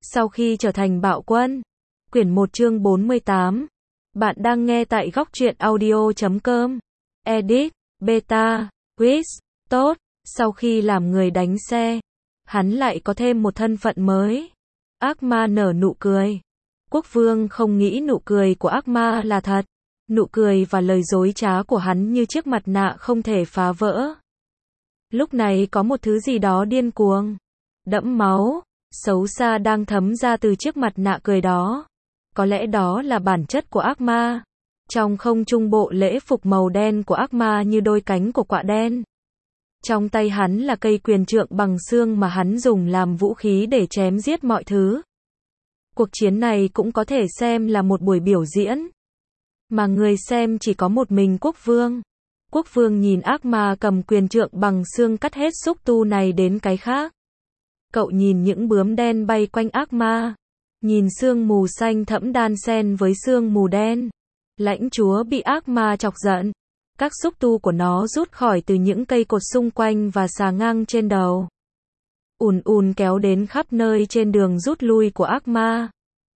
Sau khi trở thành bạo quân. Quyển 1 chương 48. Bạn đang nghe tại góc truyện audio.com. Edit, beta, quiz, tốt. Sau khi làm người đánh xe, hắn lại có thêm một thân phận mới. Ác ma nở nụ cười. Quốc vương không nghĩ nụ cười của ác ma là thật. Nụ cười và lời dối trá của hắn như chiếc mặt nạ không thể phá vỡ. Lúc này có một thứ gì đó điên cuồng, đẫm máu, xấu xa đang thấm ra từ chiếc mặt nạ cười đó. Có lẽ đó là bản chất của ác ma. Trong không trung bộ lễ phục màu đen của ác ma như đôi cánh của quạ đen. Trong tay hắn là cây quyền trượng bằng xương mà hắn dùng làm vũ khí để chém giết mọi thứ. Cuộc chiến này cũng có thể xem là một buổi biểu diễn. Mà người xem chỉ có một mình quốc vương. Quốc vương nhìn ác ma cầm quyền trượng bằng xương cắt hết xúc tu này đến cái khác. Cậu nhìn những bướm đen bay quanh ác ma. Nhìn sương mù xanh thẫm đan xen với sương mù đen. Lãnh chúa bị ác ma chọc giận. Các xúc tu của nó rút khỏi từ những cây cột xung quanh và xà ngang trên đầu. Ùn ùn kéo đến khắp nơi trên đường rút lui của ác ma.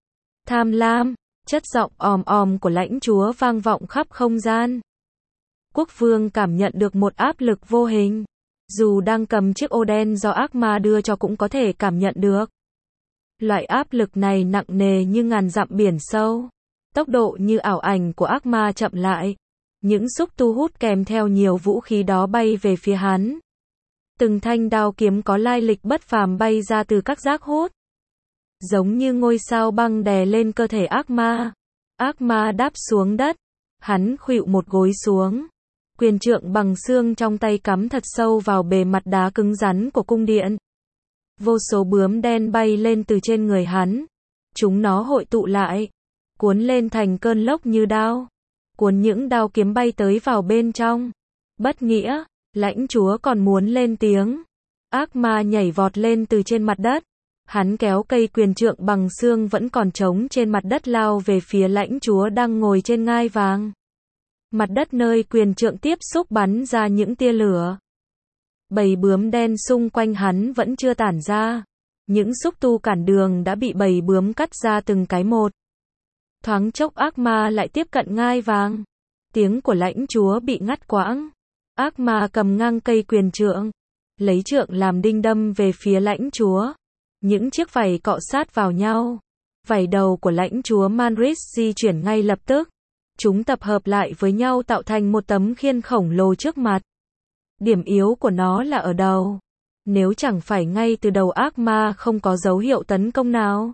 Tham lam, chất giọng òm òm của lãnh chúa vang vọng khắp không gian. Quốc vương cảm nhận được một áp lực vô hình. Dù đang cầm chiếc ô đen do ác ma đưa cho cũng có thể cảm nhận được. Loại áp lực này nặng nề như ngàn dặm biển sâu. Tốc độ như ảo ảnh của ác ma chậm lại. Những xúc tu hút kèm theo nhiều vũ khí đó bay về phía hắn. Từng thanh đao kiếm có lai lịch bất phàm bay ra từ các giác hút. Giống như ngôi sao băng đè lên cơ thể ác ma. Ác ma đáp xuống đất. Hắn khuỵu một gối xuống. Quyền trượng bằng xương trong tay cắm thật sâu vào bề mặt đá cứng rắn của cung điện. Vô số bướm đen bay lên từ trên người hắn. Chúng nó hội tụ lại. Cuốn lên thành cơn lốc như đao. Cuốn những đao kiếm bay tới vào bên trong. Bất nghĩa, lãnh chúa còn muốn lên tiếng. Ác ma nhảy vọt lên từ trên mặt đất. Hắn kéo cây quyền trượng bằng xương vẫn còn trống trên mặt đất lao về phía lãnh chúa đang ngồi trên ngai vàng. Mặt đất nơi quyền trượng tiếp xúc bắn ra những tia lửa. Bầy bướm đen xung quanh hắn vẫn chưa tản ra. Những xúc tu cản đường đã bị bầy bướm cắt ra từng cái một. Thoáng chốc ác ma lại tiếp cận ngai vàng. Tiếng của lãnh chúa bị ngắt quãng. Ác ma cầm ngang cây quyền trượng. Lấy trượng làm đinh đâm về phía lãnh chúa. Những chiếc vảy cọ sát vào nhau. Vảy đầu của lãnh chúa Manris di chuyển ngay lập tức. Chúng tập hợp lại với nhau tạo thành một tấm khiên khổng lồ trước mặt. Điểm yếu của nó là ở đầu. Nếu chẳng phải ngay từ đầu ác ma không có dấu hiệu tấn công nào.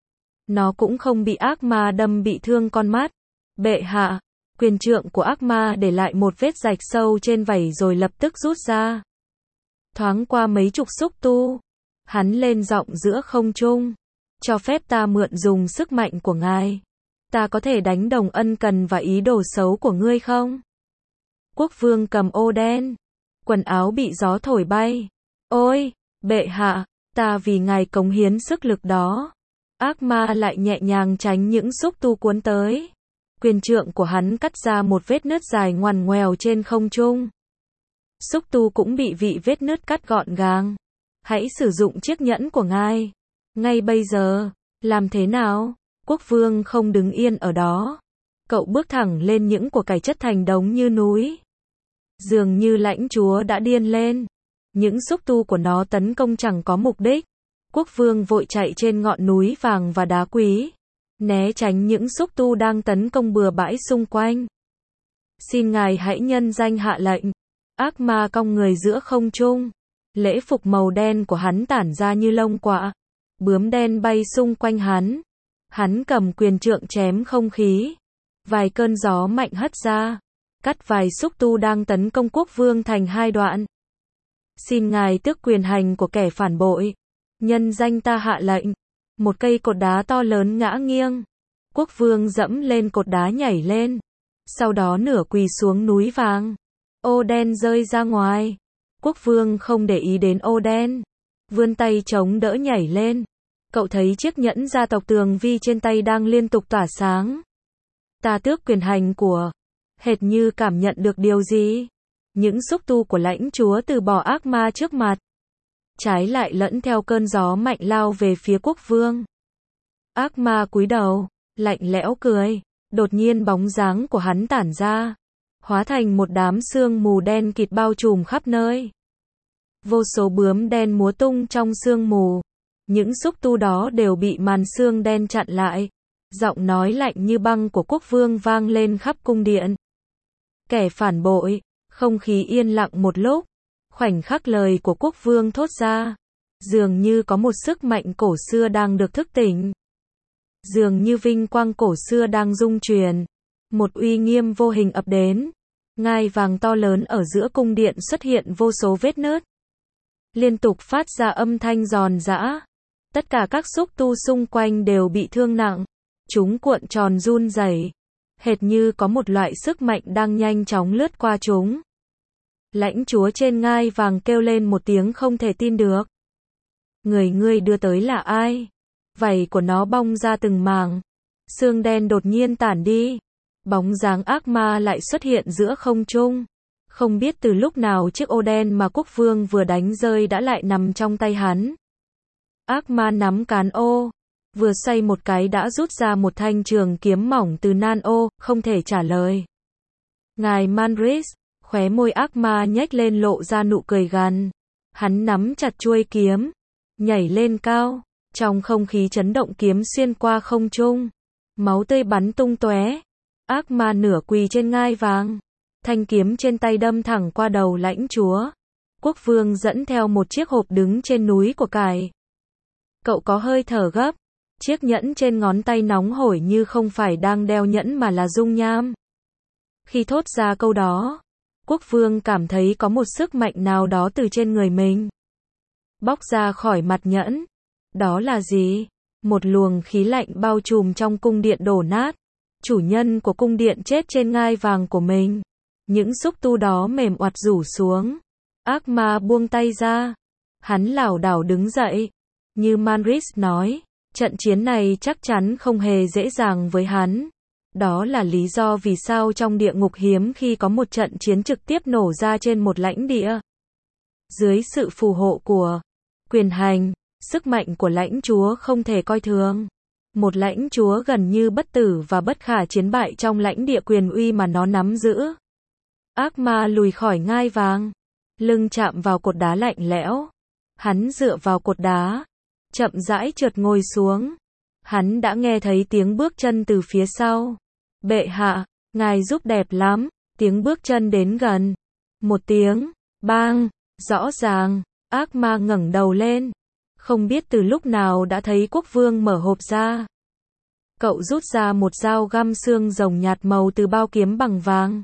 Nó cũng không bị ác ma đâm bị thương con mắt. Bệ hạ, quyền trượng của ác ma để lại một vết rạch sâu trên vảy rồi lập tức rút ra. Thoáng qua mấy chục xúc tu. Hắn lên giọng giữa không trung. Cho phép ta mượn dùng sức mạnh của ngài. Ta có thể đánh đồng ân cần và ý đồ xấu của ngươi không? Quốc vương cầm ô đen. Quần áo bị gió thổi bay. Ôi, bệ hạ, ta vì ngài cống hiến sức lực đó. Ác ma lại nhẹ nhàng tránh những xúc tu cuốn tới. Quyền trượng của hắn cắt ra một vết nứt dài ngoằn ngoèo trên không trung. Xúc tu cũng bị vị vết nứt cắt gọn gàng. Hãy sử dụng chiếc nhẫn của ngài. Ngay bây giờ, làm thế nào? Quốc vương không đứng yên ở đó. Cậu bước thẳng lên những của cải chất thành đống như núi. Dường như lãnh chúa đã điên lên. Những xúc tu của nó tấn công chẳng có mục đích. Quốc vương vội chạy trên ngọn núi vàng và đá quý. Né tránh những xúc tu đang tấn công bừa bãi xung quanh. Xin ngài hãy nhân danh hạ lệnh. Ác ma cong người giữa không trung. Lễ phục màu đen của hắn tản ra như lông quạ. Bướm đen bay xung quanh hắn. Hắn cầm quyền trượng chém không khí. Vài cơn gió mạnh hất ra. Cắt vài xúc tu đang tấn công quốc vương thành hai đoạn. Xin ngài tước quyền hành của kẻ phản bội. Nhân danh ta hạ lệnh. Một cây cột đá to lớn ngã nghiêng. Quốc vương dẫm lên cột đá nhảy lên. Sau đó nửa quỳ xuống núi vàng. Ô đen rơi ra ngoài. Quốc vương không để ý đến ô đen. Vươn tay chống đỡ nhảy lên. Cậu thấy chiếc nhẫn gia tộc Tường Vi trên tay đang liên tục tỏa sáng. Ta tước quyền hành của. Hệt như cảm nhận được điều gì. Những xúc tu của lãnh chúa từ bỏ ác ma trước mặt. Trái lại lẫn theo cơn gió mạnh lao về phía quốc vương. Ác ma cúi đầu, lạnh lẽo cười, đột nhiên bóng dáng của hắn tản ra, hóa thành một đám sương mù đen kịt bao trùm khắp nơi. Vô số bướm đen múa tung trong sương mù, những xúc tu đó đều bị màn sương đen chặn lại. Giọng nói lạnh như băng của quốc vương vang lên khắp cung điện. Kẻ phản bội, không khí yên lặng một lúc. Khoảnh khắc lời của quốc vương thốt ra, dường như có một sức mạnh cổ xưa đang được thức tỉnh. Dường như vinh quang cổ xưa đang rung truyền. Một uy nghiêm vô hình ập đến. Ngai vàng to lớn ở giữa cung điện xuất hiện vô số vết nứt. Liên tục phát ra âm thanh giòn giã. Tất cả các xúc tu xung quanh đều bị thương nặng. Chúng cuộn tròn run rẩy, hệt như có một loại sức mạnh đang nhanh chóng lướt qua chúng. Lãnh chúa trên ngai vàng kêu lên một tiếng không thể tin được. Người ngươi đưa tới là ai? Vảy của nó bong ra từng mảng. Sương đen đột nhiên tản đi. Bóng dáng ác ma lại xuất hiện giữa không trung. Không biết từ lúc nào chiếc ô đen mà quốc vương vừa đánh rơi đã lại nằm trong tay hắn. Ác ma nắm cán ô, vừa xoay một cái đã rút ra một thanh trường kiếm mỏng từ nan ô, không thể trả lời. Ngài Manris, khóe môi ác ma nhếch lên lộ ra nụ cười gằn. Hắn nắm chặt chuôi kiếm, nhảy lên cao, trong không khí chấn động kiếm xuyên qua không trung. Máu tươi bắn tung tóe. Ác ma nửa quỳ trên ngai vàng. Thanh kiếm trên tay đâm thẳng qua đầu lãnh chúa. Quốc vương dẫn theo một chiếc hộp đứng trên núi của cải. Cậu có hơi thở gấp. Chiếc nhẫn trên ngón tay nóng hổi như không phải đang đeo nhẫn mà là dung nham. Khi thốt ra câu đó, quốc vương cảm thấy có một sức mạnh nào đó từ trên người mình bóc ra khỏi mặt nhẫn. Đó là gì? Một luồng khí lạnh bao trùm trong cung điện đổ nát. Chủ nhân của cung điện chết trên ngai vàng của mình. Những xúc tu đó mềm oặt rủ xuống. Ác ma buông tay ra. Hắn lảo đảo đứng dậy. Như Manris nói, trận chiến này chắc chắn không hề dễ dàng với hắn. Đó là lý do vì sao trong địa ngục hiếm khi có một trận chiến trực tiếp nổ ra trên một lãnh địa. Dưới sự phù hộ của quyền hành, sức mạnh của lãnh chúa không thể coi thường. Một lãnh chúa gần như bất tử và bất khả chiến bại trong lãnh địa quyền uy mà nó nắm giữ. Ác ma lùi khỏi ngai vàng, lưng chạm vào cột đá lạnh lẽo. Hắn dựa vào cột đá, chậm rãi trượt ngồi xuống. Hắn đã nghe thấy tiếng bước chân từ phía sau. Bệ hạ, ngài giúp đẹp lắm. Tiếng bước chân đến gần. Một tiếng, bang, rõ ràng. Ác ma ngẩng đầu lên. Không biết từ lúc nào đã thấy quốc vương mở hộp ra. Cậu rút ra một dao găm xương rồng nhạt màu từ bao kiếm bằng vàng.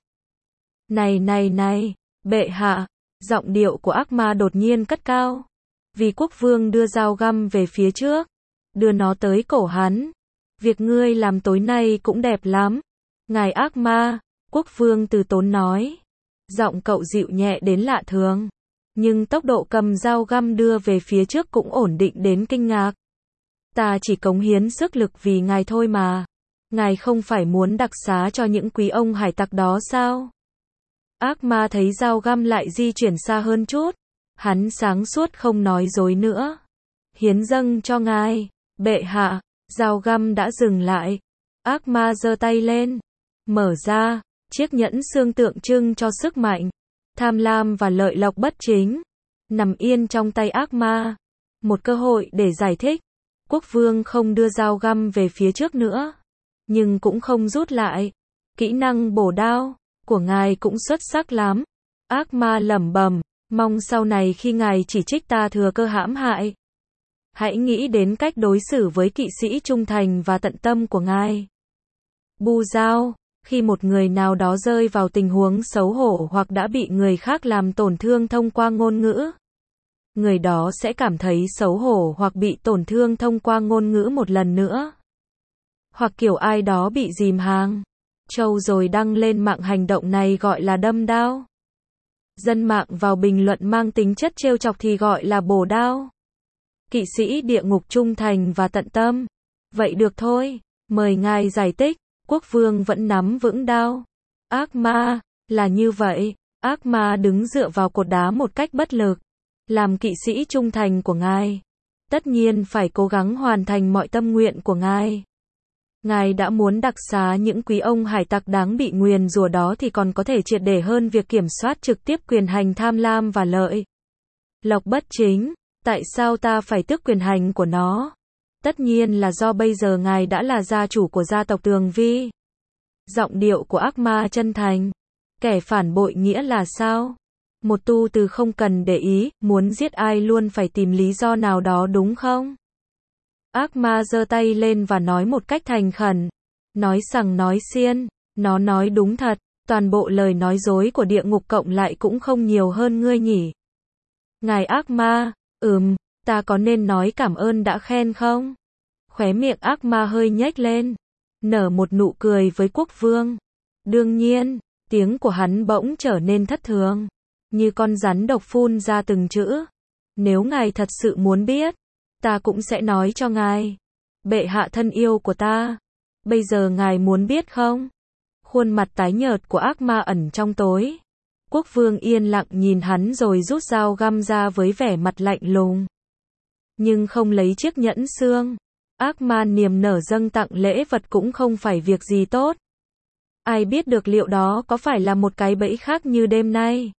Này, bệ hạ. Giọng điệu của ác ma đột nhiên cất cao. Vì quốc vương đưa dao găm về phía trước. Đưa nó tới cổ hắn. Việc ngươi làm tối nay cũng đẹp lắm. Ngài ác ma, quốc vương từ tốn nói. Giọng cậu dịu nhẹ đến lạ thường. Nhưng tốc độ cầm dao găm đưa về phía trước cũng ổn định đến kinh ngạc. Ta chỉ cống hiến sức lực vì ngài thôi mà. Ngài không phải muốn đặc xá cho những quý ông hải tặc đó sao? Ác ma thấy dao găm lại di chuyển xa hơn chút. Hắn sáng suốt không nói dối nữa. Hiến dâng cho ngài, bệ hạ. Dao găm đã dừng lại. Ác ma giơ tay lên. Mở ra, chiếc nhẫn xương tượng trưng cho sức mạnh, tham lam và lợi lộc bất chính. Nằm yên trong tay ác ma. Một cơ hội để giải thích. Quốc vương không đưa dao găm về phía trước nữa. Nhưng cũng không rút lại. Kỹ năng bổ đao của ngài cũng xuất sắc lắm. Ác ma lẩm bẩm. Mong sau này khi ngài chỉ trích ta thừa cơ hãm hại. Hãy nghĩ đến cách đối xử với kỵ sĩ trung thành và tận tâm của ngài. Bu dao. Khi một người nào đó rơi vào tình huống xấu hổ hoặc đã bị người khác làm tổn thương thông qua ngôn ngữ, người đó sẽ cảm thấy xấu hổ hoặc bị tổn thương thông qua ngôn ngữ một lần nữa. Hoặc kiểu ai đó bị dìm hàng. Châu rồi đăng lên mạng hành động này gọi là đâm đao. Dân mạng vào bình luận mang tính chất trêu chọc thì gọi là bổ đao. Kỵ sĩ địa ngục trung thành và tận tâm. Vậy được thôi, mời ngài giải thích. Quốc vương vẫn nắm vững đao. Ác ma, là như vậy. Ác ma đứng dựa vào cột đá một cách bất lực. Làm kỵ sĩ trung thành của ngài, Tất nhiên phải cố gắng hoàn thành mọi tâm nguyện của ngài. Ngài đã muốn đặc xá những quý ông hải tặc đáng bị nguyền rủa đó thì còn có thể triệt để hơn việc kiểm soát trực tiếp quyền hành tham lam và lợi lộc bất chính. Tại sao ta phải tước quyền hành của nó? Tất nhiên là do bây giờ ngài đã là gia chủ của gia tộc Tường Vi. Giọng điệu của ác ma chân thành. Kẻ phản bội nghĩa là sao? Một tu từ không cần để ý, muốn giết ai luôn phải tìm lý do nào đó đúng không? Ác ma giơ tay lên và nói một cách thành khẩn. Nói sằng nói xiên, nó nói đúng thật, toàn bộ lời nói dối của địa ngục cộng lại cũng không nhiều hơn ngươi nhỉ. Ngài ác ma, ta có nên nói cảm ơn đã khen không? Khóe miệng ác ma hơi nhếch lên, nở một nụ cười với quốc vương. Đương nhiên, tiếng của hắn bỗng trở nên thất thường, như con rắn độc phun ra từng chữ. Nếu ngài thật sự muốn biết, ta cũng sẽ nói cho ngài. Bệ hạ thân yêu của ta, bây giờ ngài muốn biết không? Khuôn mặt tái nhợt của ác ma ẩn trong tối. Quốc vương yên lặng nhìn hắn rồi rút dao găm ra với vẻ mặt lạnh lùng. Nhưng không lấy chiếc nhẫn xương. Ác ma niềm nở dâng tặng lễ vật cũng không phải việc gì tốt. Ai biết được liệu đó có phải là một cái bẫy khác như đêm nay?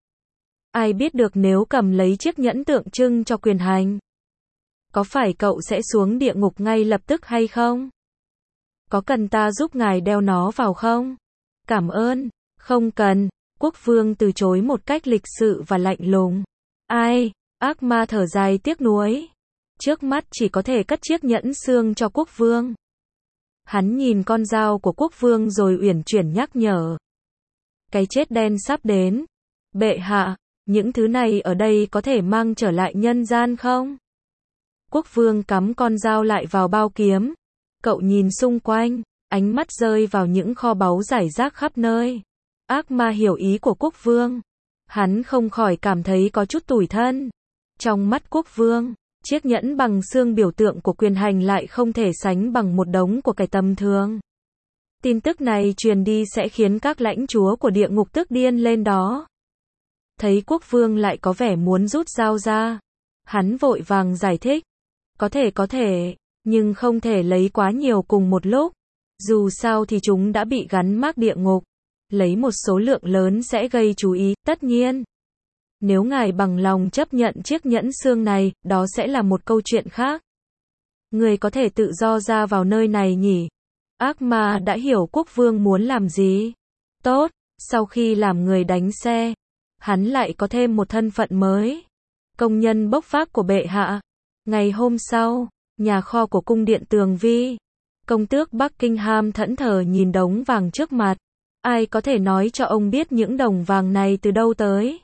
Ai biết được nếu cầm lấy chiếc nhẫn tượng trưng cho quyền hành, có phải cậu sẽ xuống địa ngục ngay lập tức hay không? Có cần ta giúp ngài đeo nó vào không? Cảm ơn, không cần. Quốc vương từ chối một cách lịch sự và lạnh lùng. Ai? Ác ma thở dài tiếc nuối. Trước mắt chỉ có thể cất chiếc nhẫn xương cho quốc vương. Hắn nhìn con dao của quốc vương rồi uyển chuyển nhắc nhở. Cái chết đen sắp đến. Bệ hạ, những thứ này ở đây có thể mang trở lại nhân gian không? Quốc vương cắm con dao lại vào bao kiếm. Cậu nhìn xung quanh, ánh mắt rơi vào những kho báu rải rác khắp nơi. Ác ma hiểu ý của quốc vương. Hắn không khỏi cảm thấy có chút tủi thân. Trong mắt quốc vương, chiếc nhẫn bằng xương biểu tượng của quyền hành lại không thể sánh bằng một đống của kẻ tầm thường. Tin tức này truyền đi sẽ khiến các lãnh chúa của địa ngục tức điên lên đó. Thấy quốc vương lại có vẻ muốn rút dao ra, hắn vội vàng giải thích. Có thể, nhưng không thể lấy quá nhiều cùng một lúc. Dù sao thì chúng đã bị gắn mác địa ngục. Lấy một số lượng lớn sẽ gây chú ý, tất nhiên. Nếu ngài bằng lòng chấp nhận chiếc nhẫn xương này, đó sẽ là một câu chuyện khác. Người có thể tự do ra vào nơi này nhỉ? Ác ma đã hiểu quốc vương muốn làm gì. Tốt, sau khi làm người đánh xe, hắn lại có thêm một thân phận mới. Công nhân bốc vác của bệ hạ. Ngày hôm sau, nhà kho của cung điện Tường Vi. Công tước Buckingham thẫn thờ nhìn đống vàng trước mặt. Ai có thể nói cho ông biết những đồng vàng này từ đâu tới?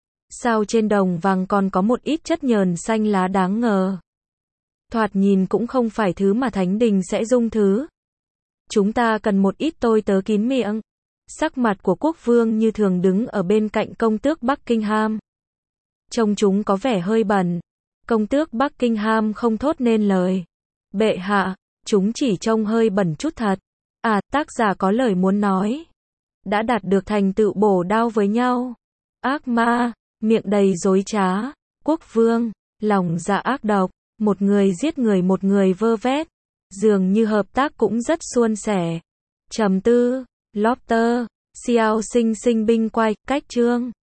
Sao trên đồng vàng còn có một ít chất nhờn xanh lá đáng ngờ? Thoạt nhìn cũng không phải thứ mà thánh đình sẽ dung thứ. Chúng ta cần một ít tôi tớ kín miệng. Sắc mặt của quốc vương như thường đứng ở bên cạnh công tước Buckingham. Trông chúng có vẻ hơi bẩn. Công tước Buckingham không thốt nên lời. Bệ hạ, chúng chỉ trông hơi bẩn chút thật. À, tác giả có lời muốn nói. Đã đạt được thành tựu bổ đao với nhau. Ác ma, miệng đầy dối trá. Quốc vương, lòng dạ ác độc. Một người giết người một người vơ vét. Dường như hợp tác cũng rất suôn sẻ. Trầm tư, Lobster, Xiao Xinh Xinh binh quay, cách chương.